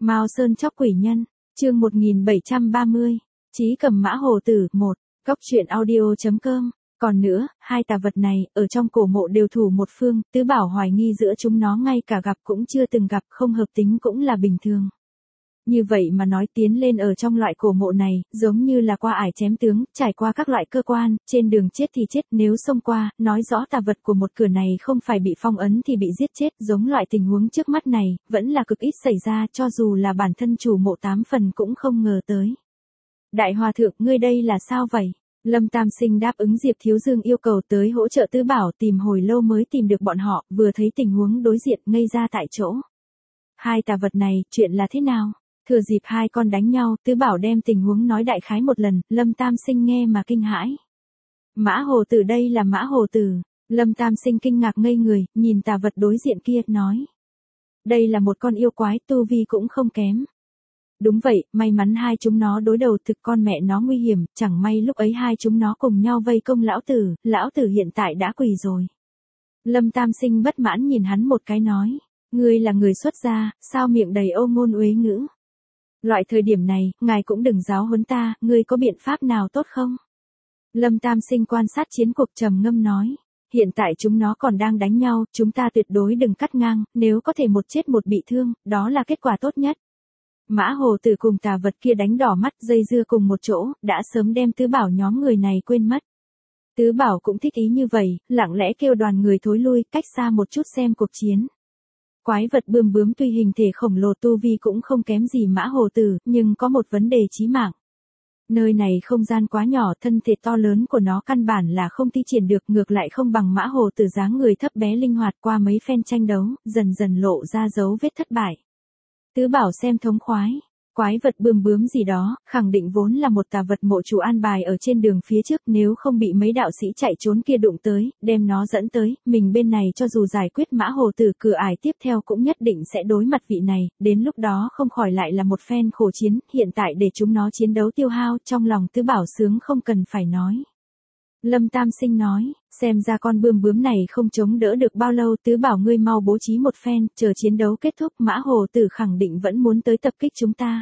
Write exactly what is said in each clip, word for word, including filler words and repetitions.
Mao Sơn chóc quỷ nhân, chương một nghìn bảy trăm ba mươi, Chí Cầm Mã Hồ Tử, một, Cóc truyện audio chấm com. Còn nữa, hai tà vật này, ở trong cổ mộ đều thủ một phương, Tứ Bảo hoài nghi giữa chúng nó ngay cả gặp cũng chưa từng gặp, không hợp tính cũng là bình thường. Như vậy mà nói tiến lên ở trong loại cổ mộ này, giống như là qua ải chém tướng, trải qua các loại cơ quan, trên đường chết thì chết, nếu xông qua, nói rõ tà vật của một cửa này không phải bị phong ấn thì bị giết chết, giống loại tình huống trước mắt này, vẫn là cực ít xảy ra, cho dù là bản thân chủ mộ tám phần cũng không ngờ tới. Đại Hòa Thượng, ngươi đây là sao vậy? Lâm Tam Sinh đáp ứng Diệp Thiếu Dương yêu cầu tới hỗ trợ Tứ Bảo, tìm hồi lâu mới tìm được bọn họ, vừa thấy tình huống đối diện ngây ra tại chỗ. Hai tà vật này, chuyện là thế nào? Thừa dịp hai con đánh nhau, Tứ Bảo đem tình huống nói đại khái một lần, Lâm Tam Sinh nghe mà kinh hãi. Mã Hồ Tử, đây là Mã Hồ Tử. Lâm Tam Sinh kinh ngạc ngây người, nhìn tà vật đối diện kia, nói. Đây là một con yêu quái, tu vi cũng không kém. Đúng vậy, may mắn hai chúng nó đối đầu, thực con mẹ nó nguy hiểm, chẳng may lúc ấy hai chúng nó cùng nhau vây công lão tử, lão tử hiện tại đã quỳ rồi. Lâm Tam Sinh bất mãn nhìn hắn một cái nói, ngươi là người xuất gia, sao miệng đầy ô ngôn uế ngữ. Loại thời điểm này, ngài cũng đừng giáo huấn ta, ngươi có biện pháp nào tốt không? Lâm Tam Sinh quan sát chiến cuộc trầm ngâm nói, hiện tại chúng nó còn đang đánh nhau, chúng ta tuyệt đối đừng cắt ngang, nếu có thể một chết một bị thương, đó là kết quả tốt nhất. Mã Hồ Tử cùng tà vật kia đánh đỏ mắt dây dưa cùng một chỗ, đã sớm đem Tứ Bảo nhóm người này quên mất. Tứ Bảo cũng thích ý như vậy, lặng lẽ kêu đoàn người thối lui, cách xa một chút xem cuộc chiến. Quái vật bươm bướm tuy hình thể khổng lồ tu vi cũng không kém gì Mã Hồ Tử, nhưng có một vấn đề chí mạng. Nơi này không gian quá nhỏ, thân thể to lớn của nó căn bản là không thi triển được, ngược lại không bằng Mã Hồ Tử dáng người thấp bé linh hoạt, qua mấy phen tranh đấu, dần dần lộ ra dấu vết thất bại. Tứ Bảo xem thống khoái, quái vật bươm bướm gì đó, khẳng định vốn là một tà vật mộ chủ an bài ở trên đường phía trước, nếu không bị mấy đạo sĩ chạy trốn kia đụng tới, đem nó dẫn tới, mình bên này cho dù giải quyết Mã Hồ Tử, cửa ải tiếp theo cũng nhất định sẽ đối mặt vị này, đến lúc đó không khỏi lại là một phen khổ chiến, hiện tại để chúng nó chiến đấu tiêu hao, trong lòng Tứ Bảo sướng không cần phải nói. Lâm Tam Sinh nói, xem ra con bươm bướm này không chống đỡ được bao lâu, Tứ Bảo ngươi mau bố trí một phen, chờ chiến đấu kết thúc, Mã Hồ Tử khẳng định vẫn muốn tới tập kích chúng ta.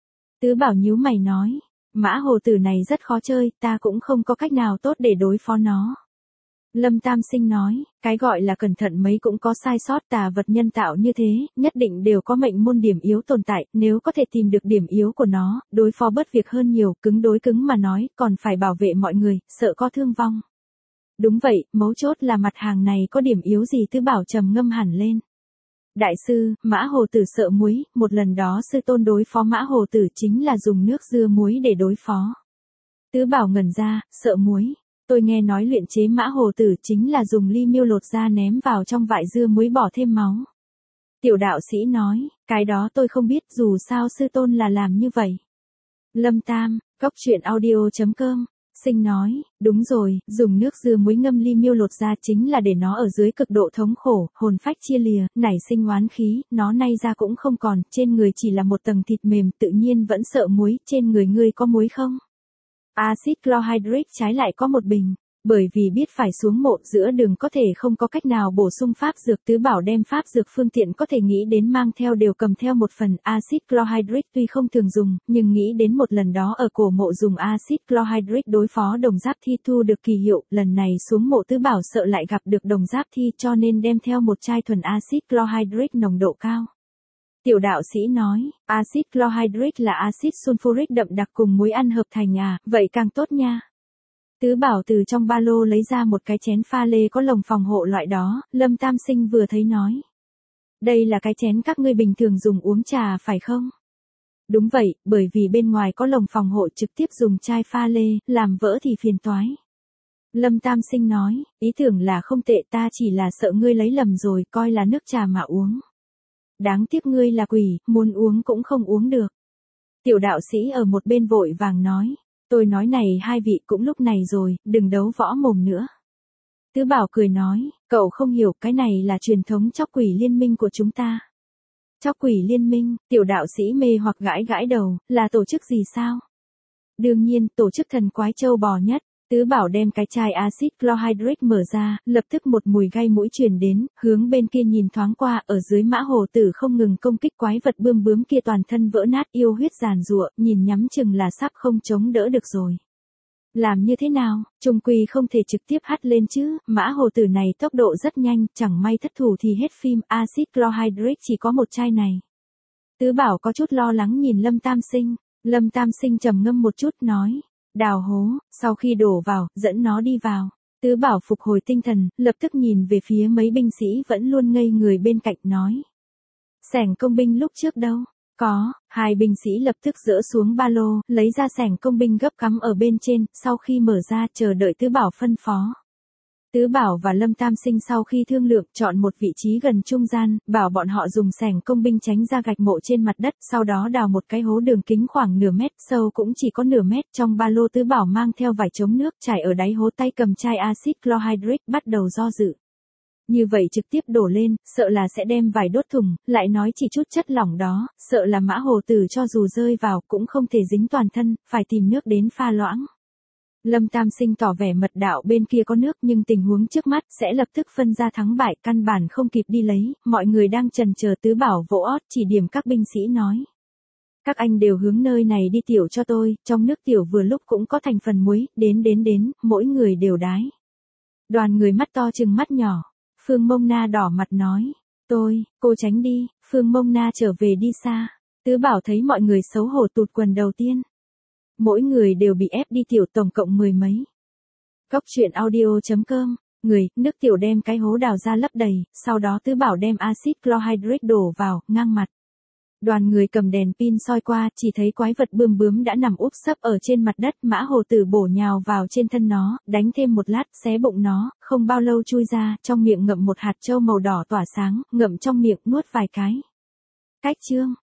Tứ Bảo nhíu mày nói, Mã Hồ Tử này rất khó chơi, ta cũng không có cách nào tốt để đối phó nó. Lâm Tam Sinh nói, cái gọi là cẩn thận mấy cũng có sai sót, tà vật nhân tạo như thế, nhất định đều có mệnh môn điểm yếu tồn tại, nếu có thể tìm được điểm yếu của nó, đối phó bớt việc hơn nhiều, cứng đối cứng mà nói, còn phải bảo vệ mọi người, sợ có thương vong. Đúng vậy, mấu chốt là mặt hàng này có điểm yếu gì? Tứ Bảo trầm ngâm hẳn lên. Đại sư, Mã Hồ Tử sợ muối, một lần đó sư tôn đối phó Mã Hồ Tử chính là dùng nước dưa muối để đối phó. Tứ Bảo ngẩn ra, sợ muối. Tôi nghe nói luyện chế Mã Hồ Tử chính là dùng ly miêu lột ra ném vào trong vại dưa muối bỏ thêm máu. Tiểu đạo sĩ nói, cái đó tôi không biết, dù sao sư tôn là làm như vậy. Lâm Tam, Cóc truyện audio chấm com. Sinh nói, đúng rồi, dùng nước dưa muối ngâm ly miêu lột ra chính là để nó ở dưới cực độ thống khổ, hồn phách chia lìa, nảy sinh oán khí, nó nay ra cũng không còn, trên người chỉ là một tầng thịt mềm, tự nhiên vẫn sợ muối, trên người ngươi có muối không? Axit chlorhydric trái lại có một bình, bởi vì biết phải xuống mộ giữa đường có thể không có cách nào bổ sung pháp dược, Tứ Bảo đem pháp dược phương tiện có thể nghĩ đến mang theo đều cầm theo một phần. Axit chlorhydric tuy không thường dùng, nhưng nghĩ đến một lần đó ở cổ mộ dùng axit chlorhydric đối phó đồng giáp thi thu được kỳ hiệu, lần này xuống mộ Tứ Bảo sợ lại gặp được đồng giáp thi cho nên đem theo một chai thuần axit chlorhydric nồng độ cao. Tiểu đạo sĩ nói, axit chlorhydric là axit sulfuric đậm đặc cùng muối ăn hợp thành à, vậy càng tốt nha. Tứ Bảo từ trong ba lô lấy ra một cái chén pha lê có lồng phòng hộ loại đó, Lâm Tam Sinh vừa thấy nói. Đây là cái chén các ngươi bình thường dùng uống trà phải không? Đúng vậy, bởi vì bên ngoài có lồng phòng hộ trực tiếp dùng chai pha lê, làm vỡ thì phiền toái. Lâm Tam Sinh nói, ý tưởng là không tệ, ta chỉ là sợ ngươi lấy lầm rồi, coi là nước trà mà uống. Đáng tiếc ngươi là quỷ, muốn uống cũng không uống được. Tiểu đạo sĩ ở một bên vội vàng nói. Tôi nói này hai vị cũng lúc này rồi, đừng đấu võ mồm nữa. Tứ Bảo cười nói, cậu không hiểu, cái này là truyền thống chóc quỷ liên minh của chúng ta. Chóc quỷ liên minh, tiểu đạo sĩ mê hoặc gãi gãi đầu, là tổ chức gì sao? Đương nhiên, tổ chức thần quái châu bò nhất. Tứ Bảo đem cái chai axit chlorhydric mở ra, lập tức một mùi gai mũi truyền đến, hướng bên kia nhìn thoáng qua, ở dưới Mã Hồ Tử không ngừng công kích quái vật bươm bướm kia toàn thân vỡ nát yêu huyết giàn giụa, nhìn nhắm chừng là sắp không chống đỡ được rồi. Làm như thế nào, trung quy không thể trực tiếp hắt lên chứ, Mã Hồ Tử này tốc độ rất nhanh, chẳng may thất thủ thì hết phim, axit chlorhydric chỉ có một chai này. Tứ Bảo có chút lo lắng nhìn Lâm Tam Sinh, Lâm Tam Sinh trầm ngâm một chút nói, đào hố, sau khi đổ vào, dẫn nó đi vào. Tứ Bảo phục hồi tinh thần, lập tức nhìn về phía mấy binh sĩ vẫn luôn ngây người bên cạnh nói. Xẻng công binh lúc trước đâu? Có, hai binh sĩ lập tức dỡ xuống ba lô, lấy ra xẻng công binh gấp cắm ở bên trên, sau khi mở ra chờ đợi Tứ Bảo phân phó. Tứ Bảo và Lâm Tam Sinh sau khi thương lượng chọn một vị trí gần trung gian, bảo bọn họ dùng xẻng công binh tránh ra gạch mộ trên mặt đất, sau đó đào một cái hố đường kính khoảng nửa mét, sâu cũng chỉ có nửa mét, trong ba lô Tứ Bảo mang theo vải chống nước trải ở đáy hố, tay cầm chai axit chlorhydric bắt đầu do dự. Như vậy trực tiếp đổ lên, sợ là sẽ đem vải đốt thùng, lại nói chỉ chút chất lỏng đó, sợ là Mã Hồ Tử cho dù rơi vào cũng không thể dính toàn thân, phải tìm nước đến pha loãng. Lâm Tam Sinh tỏ vẻ mật đạo bên kia có nước nhưng tình huống trước mắt sẽ lập tức phân ra thắng bại, căn bản không kịp đi lấy, mọi người đang chần chờ. Tứ Bảo vỗ ót chỉ điểm các binh sĩ nói. Các anh đều hướng nơi này đi tiểu cho tôi, trong nước tiểu vừa lúc cũng có thành phần muối, đến đến đến, mỗi người đều đái. Đoàn người mắt to chừng mắt nhỏ, Phương Mông Na đỏ mặt nói, tôi, cô tránh đi, Phương Mông Na trở về đi xa. Tứ Bảo thấy mọi người xấu hổ tụt quần đầu tiên. Mỗi người đều bị ép đi tiểu tổng cộng mười mấy. Góc truyện audio chấm com, người, nước tiểu đem cái hố đào ra lấp đầy, sau đó Tứ Bảo đem axit chlorhydric đổ vào, ngang mặt. Đoàn người cầm đèn pin soi qua, chỉ thấy quái vật bươm bướm đã nằm úp sấp ở trên mặt đất, Mã Hồ Tử bổ nhào vào trên thân nó, đánh thêm một lát, xé bụng nó, không bao lâu chui ra, trong miệng ngậm một hạt châu màu đỏ tỏa sáng, ngậm trong miệng nuốt vài cái. Cách chương